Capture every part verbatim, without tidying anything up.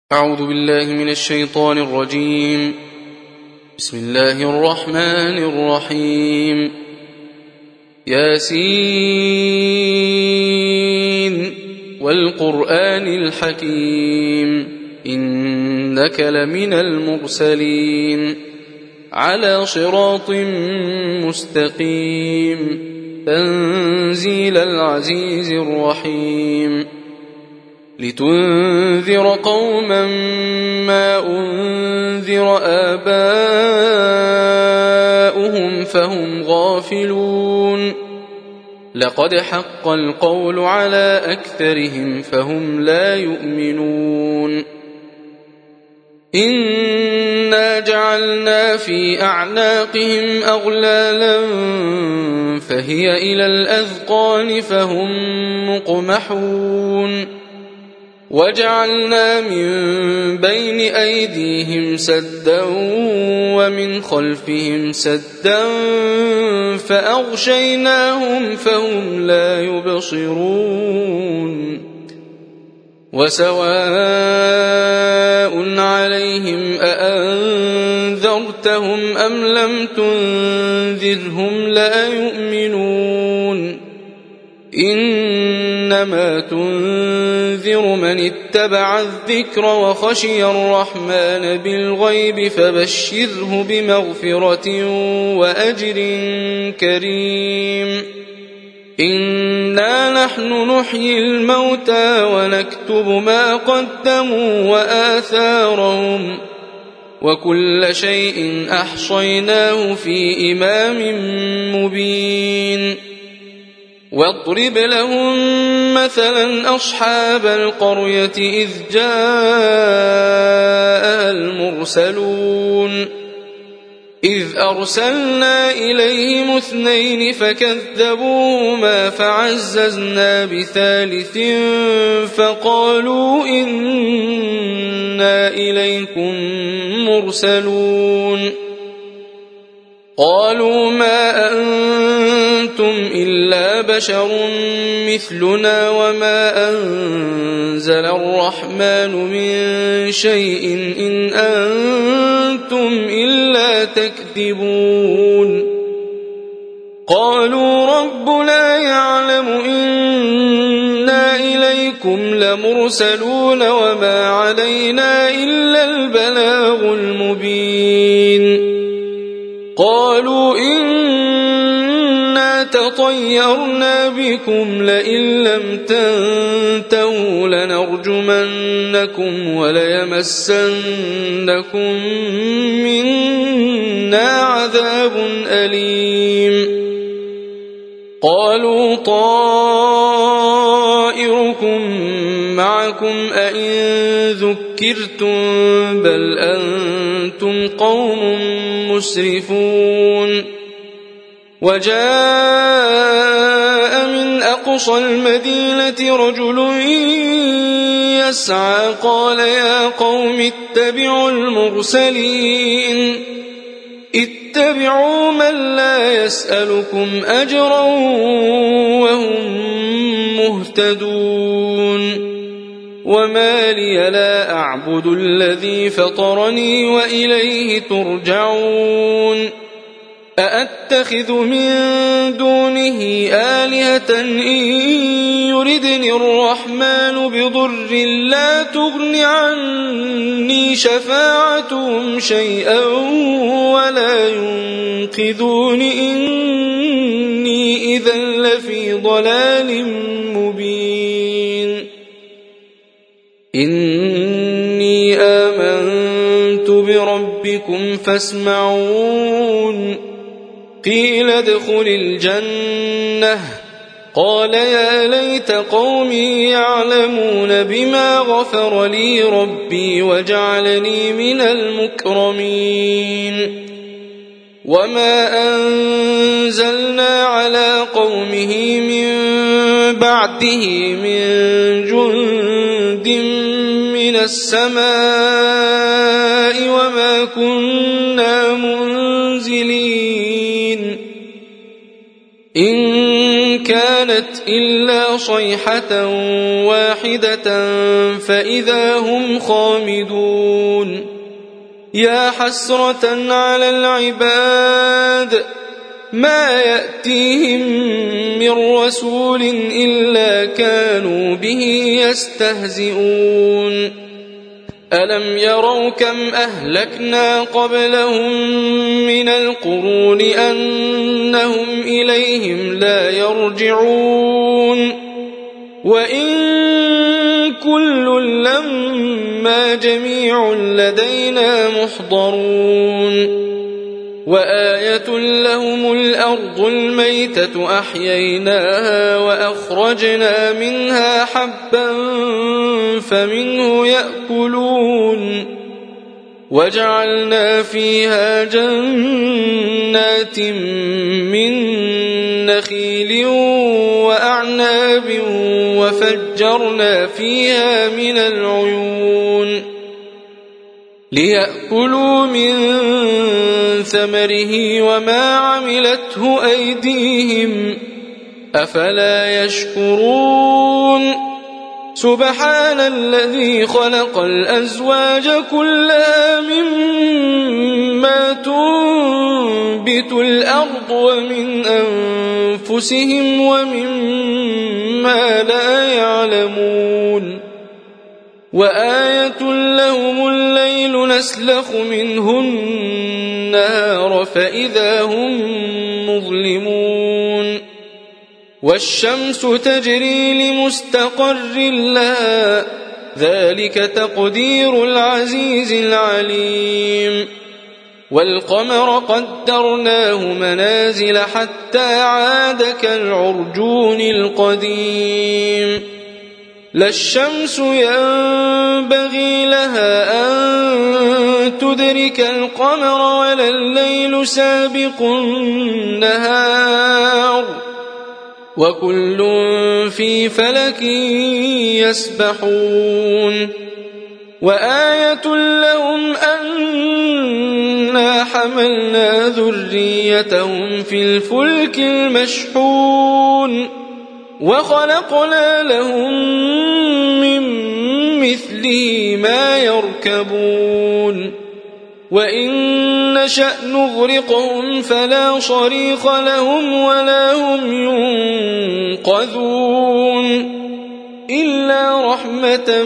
أعوذ بالله من الشيطان الرجيم. بسم الله الرحمن الرحيم. ياسين والقرآن الحكيم إنك لمن المرسلين على صراط مستقيم تنزيل العزيز الرحيم لتنذر قوما ما أنذر آباؤهم فهم غافلون لقد حق القول على أكثرهم فهم لا يؤمنون إنا جعلنا في أعناقهم أغلالا فهي إلى الأذقان فهم مقمحون وجعلنا من بين أيديهم سدا ومن خلفهم سدا فأغشيناهم فهم لا يبصرون وسواء عليهم أأنذرتهم أم لم تنذرهم لا يؤمنون إنما تنذر من اتبع الذكر وخشي الرحمن بالغيب فبشره بمغفرة وأجر كريم إنا نحن نحيي الموتى ونكتب ما قدموا وآثارهم وكل شيء أحصيناه في إمام مبين واضرب لهم مثلا أصحاب القرية إذ جاءها المرسلون إذ أرسلنا إليهم اثنين فكذبوهما فعززنا بثالث فقالوا إنا إليكم مرسلون قالوا ما أنتم إلا بشر مثلنا وما أنزل الرحمن من شيء إن أنتم إلا تكذبون قالوا ربنا يعلم إنا إليكم لمرسلون وما علينا إلا البلاغ المبين قالوا إنا تطيرنا بكم لئن لم تنتهوا لنرجمنكم وليمسنكم منا عذاب أليم قالوا طائركم معكم أئن ذكرتم بل أنتم قوم مسرفون وجاء من أقصى المدينة رجل يسعى قال يا قوم اتبعوا المرسلين اتبعوا من لا يسألكم أجرا وهم مهتدون وما لي لا أعبد الذي فطرني وإليه ترجعون أأتخذ من دونه آلهة إن يردني الرحمن بضر لا تغن عني شفاعتهم شيئا ولا ينقذون إني إذا لفي ضلال مبين إني آمنت بربكم فاسمعون قيل ادخل الجنة قال يا ليت قومي يعلمون بما غفر لي ربي وجعلني من المكرمين وما أنزلنا على قومه من بعده من جند من السماء وما كنا منزلين إن كانت إلا صيحة واحدة فإذا هم خامدون يا حسرة على العباد ما يأتيهم من رسول إلا كانوا به يستهزئون ألم يروا كم أهلكنا قبلهم من القرون أنهم إليهم لا يرجعون وإن كل لما جميع لدينا محضرون وآية لهم الأرض الميتة أحييناها وأخرجنا منها حبا فمنه يأكلون وجعلنا فيها جنات من نخيل وأعناب وفجرنا فيها من العيون ليأكلوا من ثمره وما عملته أيديهم أفلا يشكرون سبحان الذي خلق الأزواج كلها مما تنبت الأرض ومن أنفسهم ومما لا يعلمون وآية لهم الليل نسلخ منه النهار فإذا هم مظلمون والشمس تجري لمستقر لها ذلك تقدير العزيز العليم والقمر قدرناه منازل حتى عاد كالعرجون القديم لا الشمس ينبغي لها أن تدرك القمر ولا الليل سابق النهار وكل في فلك يسبحون وآية لهم أنا حملنا ذريتهم في الفلك المشحون وخلقنا لهم من مثله ما يركبون وإن نشأ نغرقهم فلا صريخ لهم ولا هم ينقذون إلا رحمة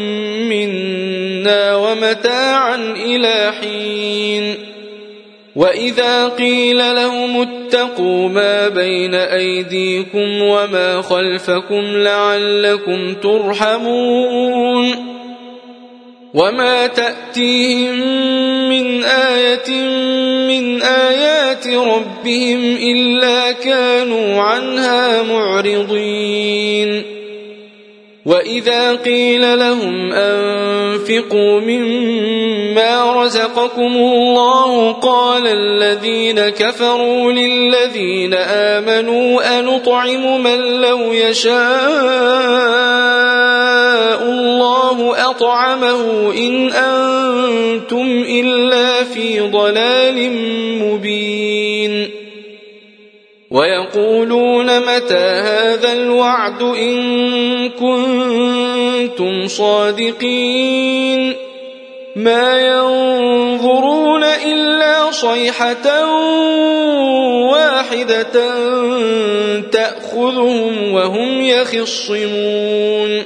منا ومتاعا إلى حين وإذا قيل لهم اتقوا ما بين أيديكم وما خلفكم لعلكم ترحمون وما تأتيهم من آية من آيات ربهم إلا كانوا عنها معرضين وإذا قيل لهم أنفقوا مما رزقكم الله قال الذين كفروا للذين آمنوا أنطعم من لو يشاء الله أطعمه إن أنتم إلا في ضلال مبين ويقولون متى هذا الوعد إن كنتم صادقين ما ينظرون إلا صيحة واحدة تأخذهم وهم يخصمون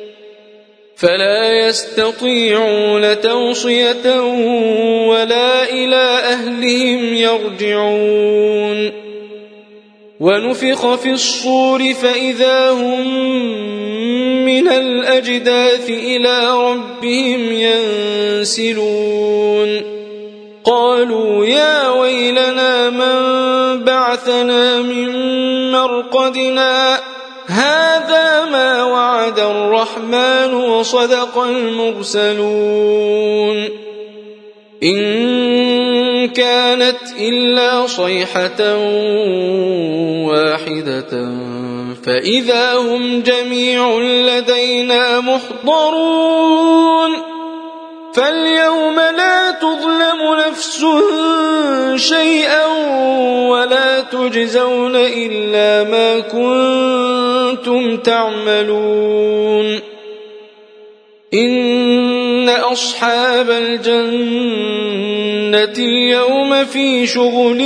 فلا يستطيعون توصية ولا إلى أهلهم يرجعون ونفخ في الصور فإذا هم من الأجداث إلى ربهم ينسلون قالوا يا ويلنا من بعثنا من مرقدنا هذا ما وعد الرحمن وصدق المرسلون إن كانت إلا صيحة واحدة فإذا هم جميع لدينا محضرون فاليوم لا تظلم نفس شيئا ولا تجزون إلا ما كنتم تعملون إن أصحاب الجنة اليوم في شغل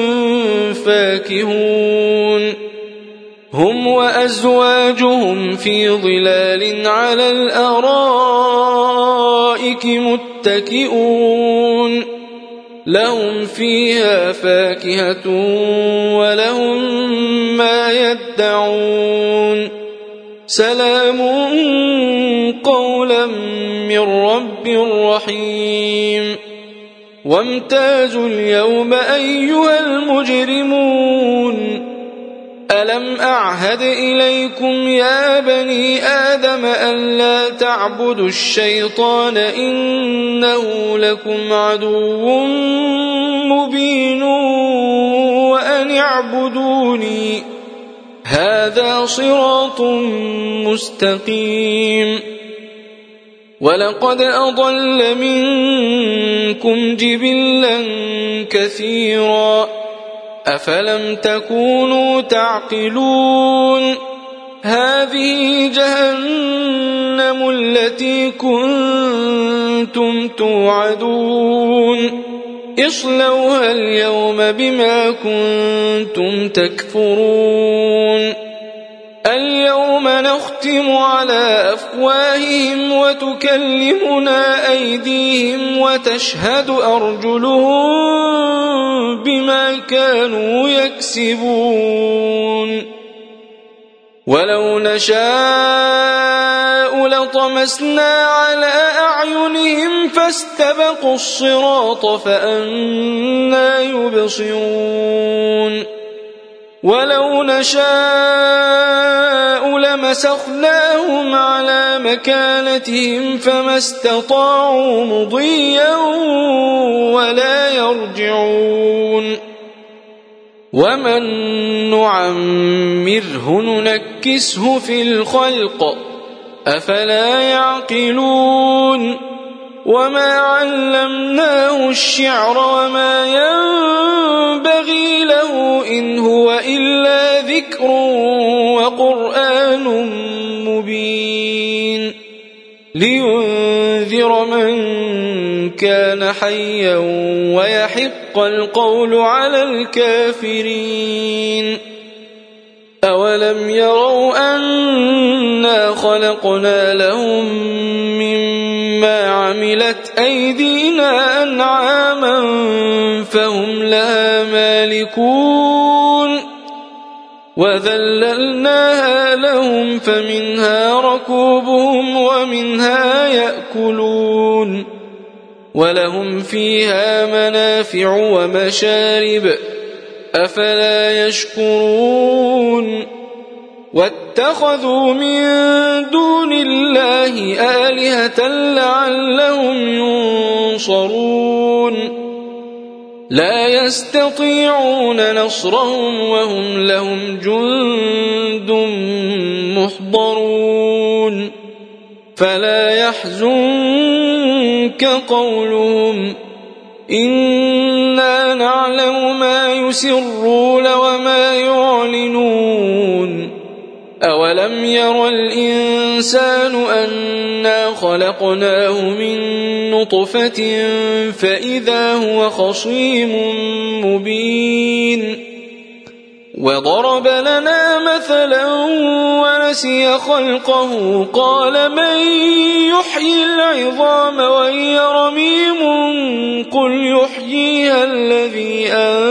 فاكهون هم وأزواجهم في ظلال على الأرائك متكئون لهم فيها فاكهة ولهم ما يدعون سلام قولا من رب رحيم وامتازوا اليوم أيها المجرمون ألم أعهد إليكم يا بني آدم ألا تعبدوا الشيطان إنه لكم عدو مبين وأن اعبدوني هذا صراط مستقيم ولقد أضل منكم جبلا كثيرا أفلم تكونوا تعقلون هذه جهنم التي كنتم توعدون اصلوها اليوم بما كنتم تكفرون اليوم نختم على أفواههم وتكلمنا أيديهم وتشهد أرجلهم بما كانوا يكسبون ولو نشاء لطمسنا على أعينهم فاستبقوا الصراط فأنى يبصرون ولو نشاء لمسخناهم على مكانتهم فما استطاعوا مضيا ولا يرجعون ومن نعمره ننكسه في الخلق أفلا يعقلون وما علمناه الشعر وما ينبغي له إن هو إلا ذكر وقرآن مبين لينذر من كان حيا ويحق القول على الكافرين أولم يروا أنا خلقنا لهم مما عملت أيدينا أنعاما فهم لها مالكون وذللناها لهم فمنها ركوبهم ومنها يأكلون ولهم فيها منافع ومشارب أفلا يشكرون واتخذوا من دون الله آلهة لعلهم ينصرون لا يستطيعون نصرهم وهم لهم جند محضرون فلا يحزنك قولهم إنا نعلم ما يسرون وما يعلنون أولم ير الإنسان أنا خلقناه من نطفة فإذا هو خصيم مبين وضرب لنا مثلا ونسي خلقه قال من يحيي العظام وهي رميم قل يحييها الذي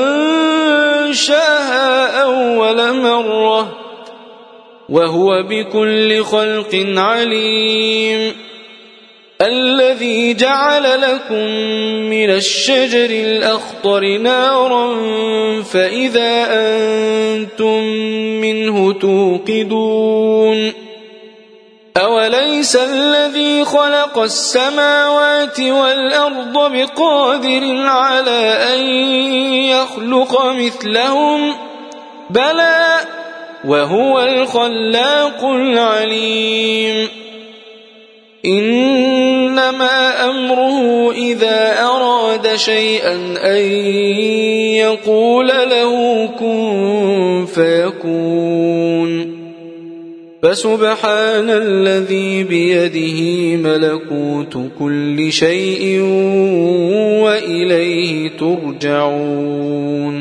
أنشاها أول مرة وهو بكل خلق عليم الذي جعل لكم من الشجر الأخضر نارا فإذا أنتم منه توقدون أوليس الذي خلق السماوات والأرض بقادر على أن يخلق مثلهم بلى وهو الخلاق العليم إنما أمره إذا أراد شيئا أن يقول له كن فيكون فسبحان الذي بيده ملكوت كل شيء وإليه ترجعون